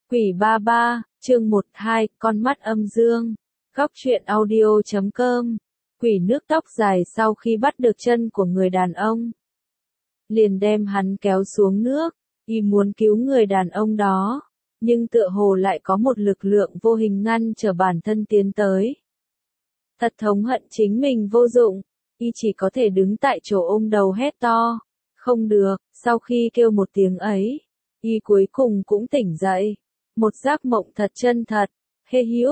Quỷ ba ba, chương 1-2, con mắt âm dương. Góc truyện audio.com. Quỷ nước tóc dài sau khi bắt được chân của người đàn ông, liền đem hắn kéo xuống nước, y muốn cứu người đàn ông đó, nhưng tựa hồ lại có một lực lượng vô hình ngăn trở bản thân tiến tới. Thật thống hận chính mình vô dụng, y chỉ có thể đứng tại chỗ ôm đầu hét to. Không được, sau khi kêu một tiếng ấy, y cuối cùng cũng tỉnh dậy. Một giấc mộng thật chân thật. Hê hữu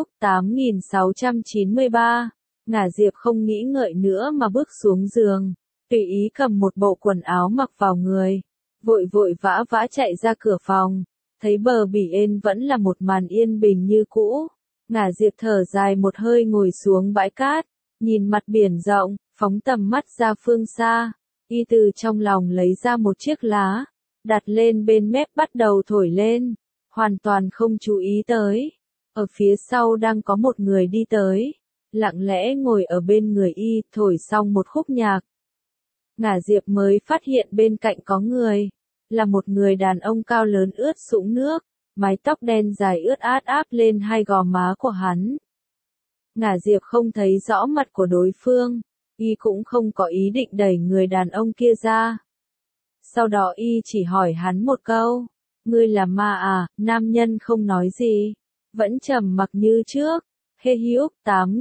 8693. Ngả Diệp không nghĩ ngợi nữa mà bước xuống giường, tùy ý cầm một bộ quần áo mặc vào người, vội vội vã vã chạy ra cửa phòng, thấy bờ biển êm vẫn là một màn yên bình như cũ. Ngả Diệp thở dài một hơi ngồi xuống bãi cát, nhìn mặt biển rộng, phóng tầm mắt ra phương xa, y từ trong lòng lấy ra một chiếc lá, đặt lên bên mép bắt đầu thổi lên, hoàn toàn không chú ý tới. Ở phía sau đang có một người đi tới, lặng lẽ ngồi ở bên người y, thổi xong một khúc nhạc. Ngả Diệp mới phát hiện bên cạnh có người, là một người đàn ông cao lớn ướt sũng nước, mái tóc đen dài ướt át áp lên hai gò má của hắn. Ngả Diệp không thấy rõ mặt của đối phương, y cũng không có ý định đẩy người đàn ông kia ra. Sau đó y chỉ hỏi hắn một câu, ngươi là ma à? Nam nhân không nói gì, vẫn trầm mặc như trước. Hê hữu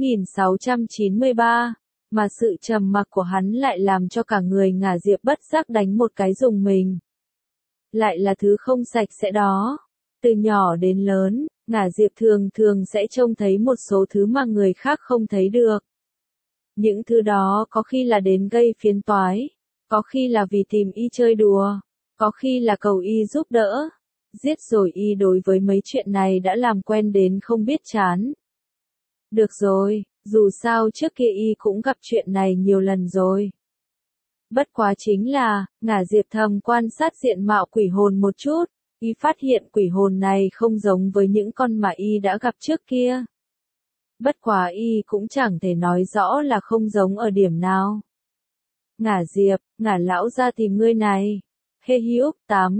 8693, mà sự trầm mặc của hắn lại làm cho cả người Ngả Diệp bất giác đánh một cái rùng mình. Lại là thứ không sạch sẽ đó. Từ nhỏ đến lớn, Ngả Diệp thường thường sẽ trông thấy một số thứ mà người khác không thấy được. Những thứ đó có khi là đến gây phiền toái, có khi là vì tìm y chơi đùa, có khi là cầu y giúp đỡ. Giết rồi y đối với mấy chuyện này đã làm quen đến không biết chán. Được rồi, dù sao trước kia y cũng gặp chuyện này nhiều lần rồi. Bất quá chính là, Ngả Diệp thầm quan sát diện mạo quỷ hồn một chút, y phát hiện quỷ hồn này không giống với những con mà y đã gặp trước kia. Bất quá y cũng chẳng thể nói rõ là không giống ở điểm nào. Ngả Diệp, Ngả lão ra tìm ngươi này. Hê hữu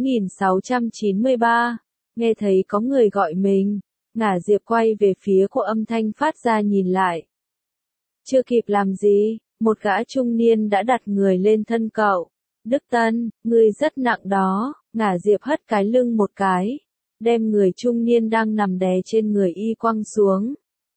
8693, nghe thấy có người gọi mình, Ngả Diệp quay về phía của âm thanh phát ra nhìn lại. Chưa kịp làm gì, một gã trung niên đã đặt người lên thân cậu. Đức Tân, ngươi rất nặng đó. Ngả Diệp hất cái lưng một cái, đem người trung niên đang nằm đè trên người y quăng xuống.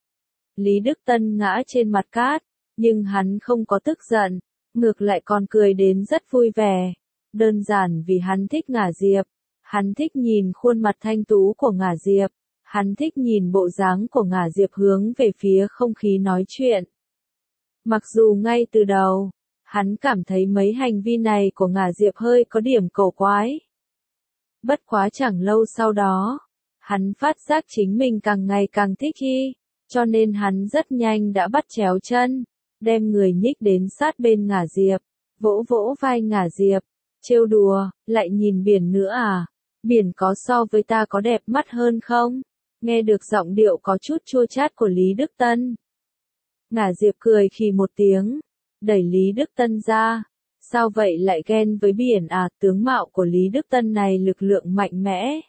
Lý Đức Tân ngã trên mặt cát, nhưng hắn không có tức giận, ngược lại còn cười đến rất vui vẻ. Đơn giản vì hắn thích Ngả Diệp, hắn thích nhìn khuôn mặt thanh tú của Ngả Diệp, hắn thích nhìn bộ dáng của Ngả Diệp hướng về phía không khí nói chuyện. Mặc dù ngay từ đầu, hắn cảm thấy mấy hành vi này của Ngả Diệp hơi có điểm cổ quái. Bất quá chẳng lâu sau đó, hắn phát giác chính mình càng ngày càng thích y, cho nên hắn rất nhanh đã bắt chéo chân, đem người nhích đến sát bên Ngả Diệp, vỗ vỗ vai Ngả Diệp, trêu đùa, lại nhìn biển nữa à? Biển có so với ta có đẹp mắt hơn không? Nghe được giọng điệu có chút chua chát của Lý Đức Tân. Ngả Diệp cười khì một tiếng, đẩy Lý Đức Tân ra. Sao vậy lại ghen với biển à? Tướng mạo của Lý Đức Tân này lực lượng mạnh mẽ.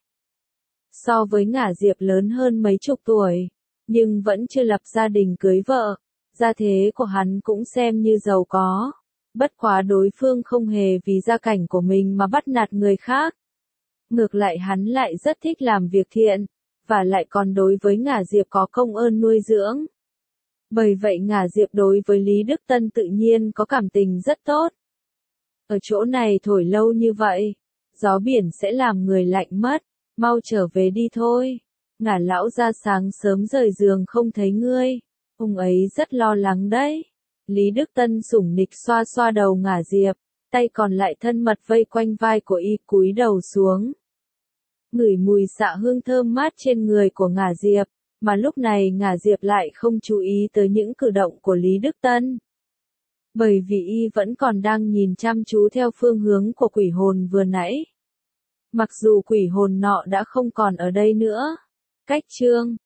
So với Ngả Diệp lớn hơn mấy chục tuổi, nhưng vẫn chưa lập gia đình cưới vợ. Gia thế của hắn cũng xem như giàu có. Bất quá đối phương không hề vì gia cảnh của mình mà bắt nạt người khác. Ngược lại hắn lại rất thích làm việc thiện, và lại còn đối với Ngả Diệp có công ơn nuôi dưỡng. Bởi vậy Ngả Diệp đối với Lý Đức Tân tự nhiên có cảm tình rất tốt. Ở chỗ này thổi lâu như vậy, gió biển sẽ làm người lạnh mất, mau trở về đi thôi. Ngả lão ra sáng sớm rời giường không thấy ngươi, ông ấy rất lo lắng đấy. Lý Đức Tân sủng nịch xoa xoa đầu Ngả Diệp, tay còn lại thân mật vây quanh vai của y, cúi đầu xuống. Ngửi mùi xạ hương thơm mát trên người của Ngả Diệp, mà lúc này Ngả Diệp lại không chú ý tới những cử động của Lý Đức Tân. Bởi vì y vẫn còn đang nhìn chăm chú theo phương hướng của quỷ hồn vừa nãy. Mặc dù quỷ hồn nọ đã không còn ở đây nữa. Cách chương